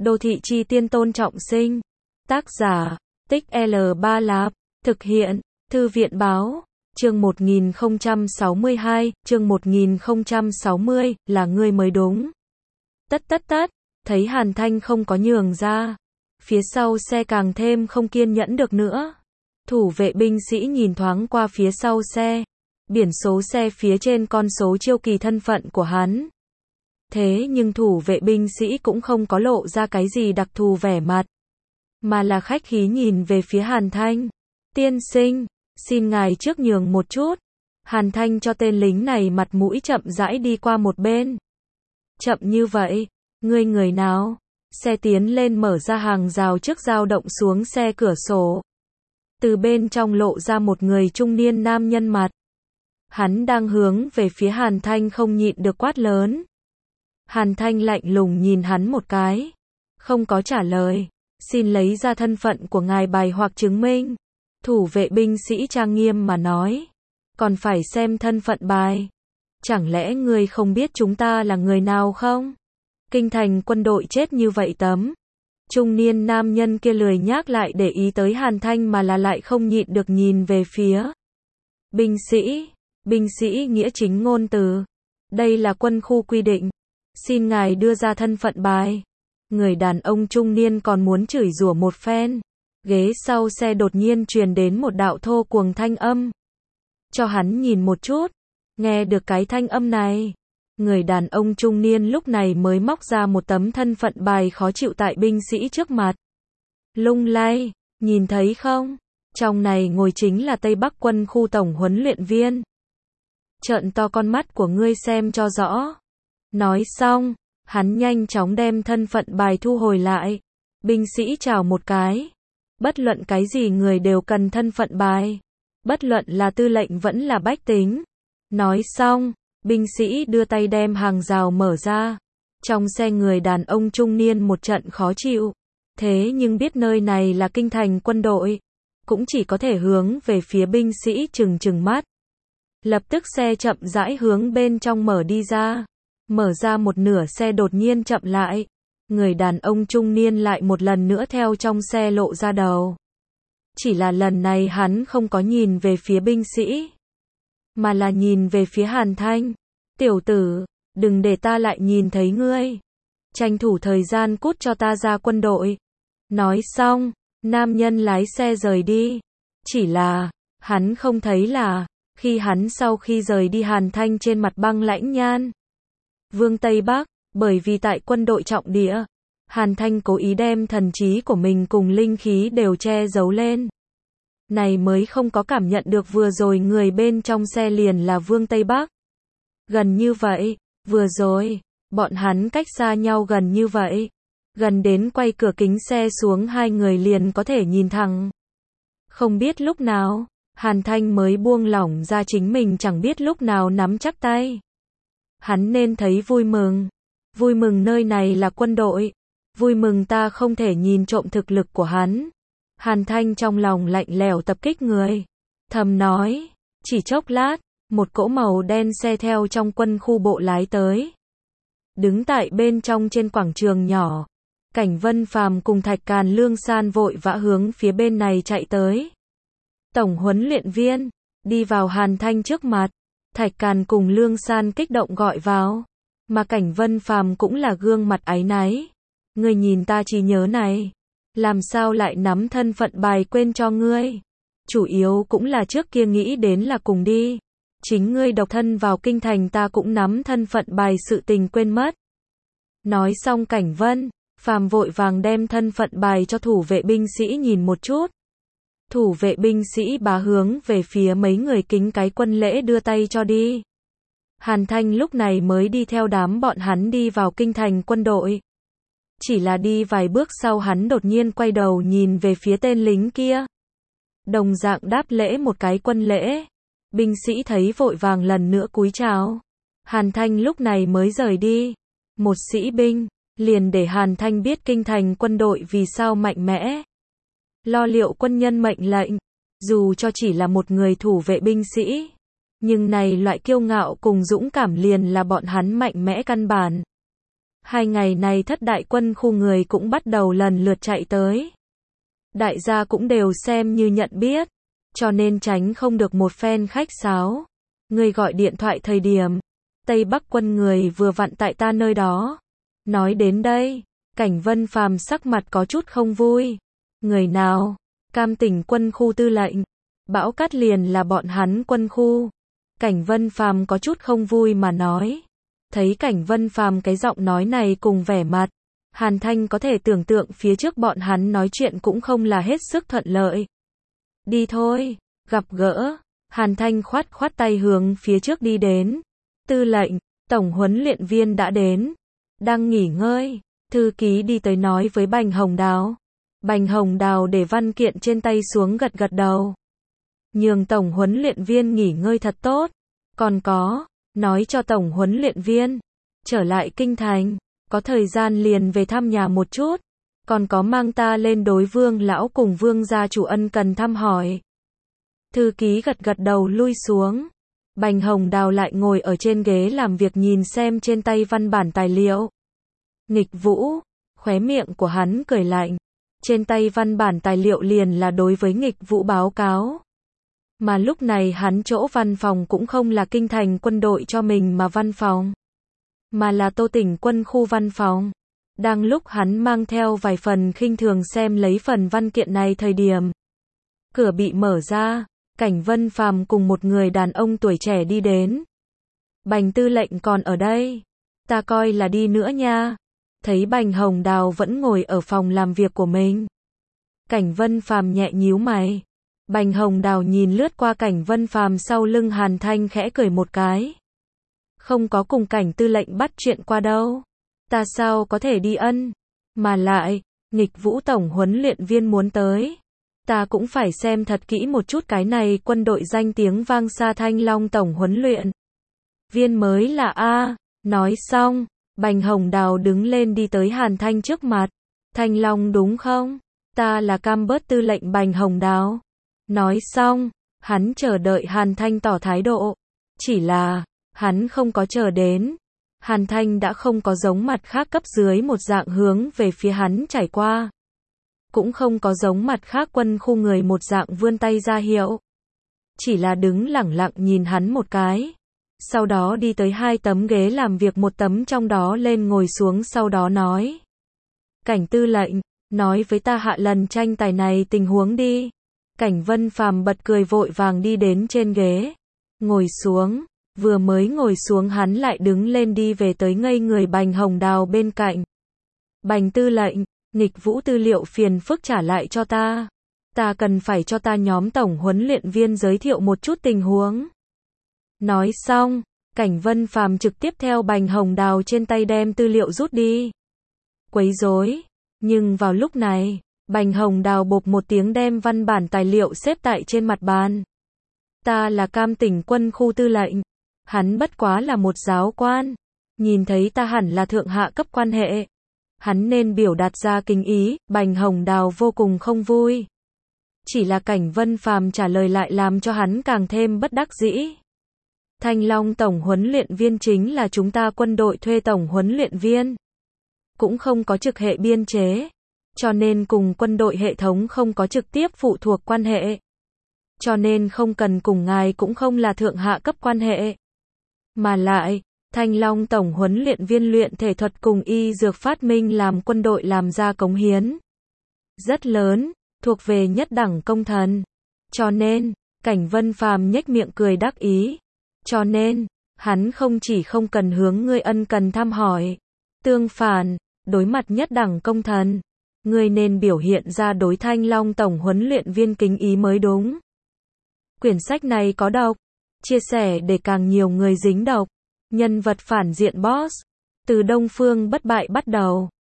Đô thị chi tiên Tôn Trọng Sinh. Tác giả, Tích L3 Lạp. Thực hiện, Thư viện báo. Chương 1062, chương 1060, là ngươi mới đúng. Tất, thấy Hàn Thanh không có nhường ra. Phía sau xe càng thêm không kiên nhẫn được nữa. Thủ vệ binh sĩ nhìn thoáng qua phía sau xe. Biển số xe phía trên con số chiêu kỳ thân phận của hắn. Thế nhưng thủ vệ binh sĩ cũng không có lộ ra cái gì đặc thù vẻ mặt. Mà là khách khí nhìn về phía Hàn Thanh. Tiên sinh, xin ngài trước nhường một chút. Hàn Thanh cho tên lính này mặt mũi chậm rãi đi qua một bên. Chậm như vậy, ngươi người nào? Xe tiến lên mở ra hàng rào trước dao động xuống xe cửa sổ. Từ bên trong lộ ra một người trung niên nam nhân mặt. Hắn đang hướng về phía Hàn Thanh không nhịn được quát lớn. Hàn Thanh lạnh lùng nhìn hắn một cái. Không có trả lời. Xin lấy ra thân phận của ngài bài hoặc chứng minh. Thủ vệ binh sĩ trang nghiêm mà nói. Còn phải xem thân phận bài. Chẳng lẽ ngươi không biết chúng ta là người nào không? Kinh thành quân đội chết như vậy tấm. Trung niên nam nhân kia lười nhác lại để ý tới Hàn Thanh mà là lại không nhịn được nhìn về phía. Binh sĩ nghĩa chính ngôn từ. Đây là quân khu quy định. Xin ngài đưa ra thân phận bài. Người đàn ông trung niên còn muốn chửi rủa một phen. Ghế sau xe đột nhiên truyền đến một đạo thô cuồng thanh âm. Cho hắn nhìn một chút. Nghe được cái thanh âm này. Người đàn ông trung niên lúc này mới móc ra một tấm thân phận bài khó chịu tại binh sĩ trước mặt. Lung lay, nhìn thấy không? Trong này ngồi chính là Tây Bắc quân khu tổng huấn luyện viên. Trợn to con mắt của ngươi xem cho rõ. Nói xong, hắn nhanh chóng đem thân phận bài thu hồi lại. Binh sĩ chào một cái. Bất luận cái gì người đều cần thân phận bài. Bất luận là tư lệnh vẫn là bách tính. Nói xong, binh sĩ đưa tay đem hàng rào mở ra. Trong xe người đàn ông trung niên một trận khó chịu. Thế nhưng biết nơi này là kinh thành quân đội. Cũng chỉ có thể hướng về phía binh sĩ trừng mắt. Lập tức xe chậm rãi hướng bên trong mở đi ra. Mở ra một nửa xe đột nhiên chậm lại. Người đàn ông trung niên lại một lần nữa theo trong xe lộ ra đầu. Chỉ là lần này hắn không có nhìn về phía binh sĩ. Mà là nhìn về phía Hàn Thanh. Tiểu tử, đừng để ta lại nhìn thấy ngươi. Tranh thủ thời gian cút cho ta ra quân đội. Nói xong, nam nhân lái xe rời đi. Chỉ là, hắn không thấy là, khi hắn sau khi rời đi Hàn Thanh trên mặt băng lãnh nhan. Vương Tây Bắc, bởi vì tại quân đội trọng địa, Hàn Thanh cố ý đem thần trí của mình cùng linh khí đều che giấu lên. Này mới không có cảm nhận được vừa rồi người bên trong xe liền là Vương Tây Bắc. Gần như vậy, vừa rồi, bọn hắn cách xa nhau gần như vậy. Gần đến quay cửa kính xe xuống hai người liền có thể nhìn thẳng. Không biết lúc nào, Hàn Thanh mới buông lỏng ra chính mình chẳng biết lúc nào nắm chắc tay. Hắn nên thấy vui mừng. Vui mừng nơi này là quân đội. Vui mừng ta không thể nhìn trộm thực lực của hắn. Hàn Thanh trong lòng lạnh lẽo tập kích người. Thầm nói, chỉ chốc lát, một cỗ màu đen xe theo trong quân khu bộ lái tới. Đứng tại bên trong trên quảng trường nhỏ. Cảnh Vân Phàm cùng Thạch Càn Lương San vội vã hướng phía bên này chạy tới. Tổng huấn luyện viên, đi vào Hàn Thanh trước mặt. Thạch Càn cùng Lương San kích động gọi vào. Mà Cảnh Vân Phàm cũng là gương mặt áy náy. Ngươi nhìn ta trí nhớ này. Làm sao lại nắm thân phận bài quên cho ngươi. Chủ yếu cũng là trước kia nghĩ đến là cùng đi. Chính ngươi độc thân vào kinh thành ta cũng nắm thân phận bài sự tình quên mất. Nói xong Cảnh Vân Phàm vội vàng đem thân phận bài cho thủ vệ binh sĩ nhìn một chút. Thủ vệ binh sĩ bá hướng về phía mấy người kính cái quân lễ đưa tay cho đi. Hàn Thanh lúc này mới đi theo đám bọn hắn đi vào kinh thành quân đội. Chỉ là đi vài bước sau hắn đột nhiên quay đầu nhìn về phía tên lính kia. Đồng dạng đáp lễ một cái quân lễ. Binh sĩ thấy vội vàng lần nữa cúi chào. Hàn Thanh lúc này mới rời đi. Một sĩ binh liền để Hàn Thanh biết kinh thành quân đội vì sao mạnh mẽ. Lo liệu quân nhân mệnh lệnh. Dù cho chỉ là một người thủ vệ binh sĩ. Nhưng này loại kiêu ngạo cùng dũng cảm liền là bọn hắn mạnh mẽ căn bản. 2 ngày này thất đại quân khu người cũng bắt đầu lần lượt chạy tới. Đại gia cũng đều xem như nhận biết, cho nên tránh không được một phen khách sáo. Người gọi điện thoại thời điểm, Tây Bắc quân người vừa vặn tại ta nơi đó. Nói đến đây, Cảnh Vân Phàm sắc mặt có chút không vui. Người nào? Cam Tỉnh quân khu tư lệnh. Bão Cát liền là bọn hắn quân khu. Cảnh Vân Phàm có chút không vui mà nói. Thấy Cảnh Vân Phàm cái giọng nói này cùng vẻ mặt, Hàn Thanh có thể tưởng tượng phía trước bọn hắn nói chuyện cũng không là hết sức thuận lợi. Đi thôi, gặp gỡ. Hàn Thanh khoát khoát tay hướng phía trước đi đến. Tư lệnh, tổng huấn luyện viên đã đến. Đang nghỉ ngơi, thư ký đi tới nói với Bành Hồng Đào. Bành Hồng Đào để văn kiện trên tay xuống gật gật đầu. Nhường tổng huấn luyện viên nghỉ ngơi thật tốt. Còn có, nói cho tổng huấn luyện viên, trở lại kinh thành, có thời gian liền về thăm nhà một chút. Còn có mang ta lên đối Vương lão cùng Vương gia chủ ân cần thăm hỏi. Thư ký gật gật đầu lui xuống. Bành Hồng Đào lại ngồi ở trên ghế làm việc nhìn xem trên tay văn bản tài liệu. Nghịch Vũ, khóe miệng của hắn cười lạnh. Trên tay văn bản tài liệu liền là đối với Nghịch Vũ báo cáo. Mà lúc này hắn chỗ văn phòng cũng không là kinh thành quân đội cho mình mà văn phòng, mà là Tô Tỉnh quân khu văn phòng. Đang lúc hắn mang theo vài phần khinh thường xem lấy phần văn kiện này thời điểm, cửa bị mở ra, Cảnh Vân Phàm cùng một người đàn ông tuổi trẻ đi đến. Bành tư lệnh còn ở đây, ta coi là đi nữa nha. Thấy Bành Hồng Đào vẫn ngồi ở phòng làm việc của mình, Cảnh Vân Phàm nhẹ nhíu mày. Bành Hồng Đào nhìn lướt qua Cảnh Vân Phàm sau lưng Hàn Thanh khẽ cười một cái. Không có cùng Cảnh tư lệnh bắt chuyện qua đâu. Ta sao có thể đi ân? Mà lại, Nghịch Vũ tổng huấn luyện viên muốn tới. Ta cũng phải xem thật kỹ một chút cái này quân đội danh tiếng vang xa Thanh Long tổng huấn luyện viên mới là A. Nói xong, Bành Hồng Đào đứng lên đi tới Hàn Thanh trước mặt. Thanh Long đúng không? Ta là Cam Bớt tư lệnh Bành Hồng Đào. Nói xong, hắn chờ đợi Hàn Thanh tỏ thái độ. Chỉ là, hắn không có chờ đến. Hàn Thanh đã không có giống mặt khác cấp dưới một dạng hướng về phía hắn trải qua. Cũng không có giống mặt khác quân khu người một dạng vươn tay ra hiệu. Chỉ là đứng lẳng lặng nhìn hắn một cái. Sau đó đi tới 2 tấm ghế làm việc, một tấm trong đó lên ngồi xuống, sau đó nói. Cảnh tư lệnh, nói với ta hạ lần tranh tài này tình huống đi. Cảnh Vân Phàm bật cười vội vàng đi đến trên ghế. Ngồi xuống, vừa mới ngồi xuống hắn lại đứng lên đi về tới ngây người Bành Hồng Đào bên cạnh. Bành tư lệnh, Nghịch Vũ tư liệu phiền phức trả lại cho ta. Ta cần phải cho ta nhóm tổng huấn luyện viên giới thiệu một chút tình huống. Nói xong, Cảnh Vân Phàm trực tiếp theo Bành Hồng Đào trên tay đem tư liệu rút đi. Quấy rối. Nhưng vào lúc này, Bành Hồng Đào bộp một tiếng đem văn bản tài liệu xếp tại trên mặt bàn. Ta là Cam Tỉnh quân khu tư lệnh. Hắn bất quá là một giáo quan. Nhìn thấy ta hẳn là thượng hạ cấp quan hệ. Hắn nên biểu đạt ra kính ý. Bành Hồng Đào vô cùng không vui. Chỉ là Cảnh Vân Phàm trả lời lại làm cho hắn càng thêm bất đắc dĩ. Thanh Long tổng huấn luyện viên chính là chúng ta quân đội thuê tổng huấn luyện viên. Cũng không có trực hệ biên chế. Cho nên cùng quân đội hệ thống không có trực tiếp phụ thuộc quan hệ. Cho nên không cần cùng ngài cũng không là thượng hạ cấp quan hệ. Mà lại, Thanh Long tổng huấn luyện viên luyện thể thuật cùng y dược phát minh làm quân đội làm ra cống hiến rất lớn, thuộc về nhất đẳng công thần. Cho nên, Cảnh Vân Phàm nhếch miệng cười đắc ý. Cho nên, hắn không chỉ không cần hướng ngươi ân cần thăm hỏi. Tương phản, đối mặt nhất đẳng công thần, ngươi nên biểu hiện ra đối Thanh Long tổng huấn luyện viên kính ý mới đúng. Quyển sách này có độc, chia sẻ để càng nhiều người dính độc. Nhân vật phản diện boss, từ Đông Phương bất bại bắt đầu.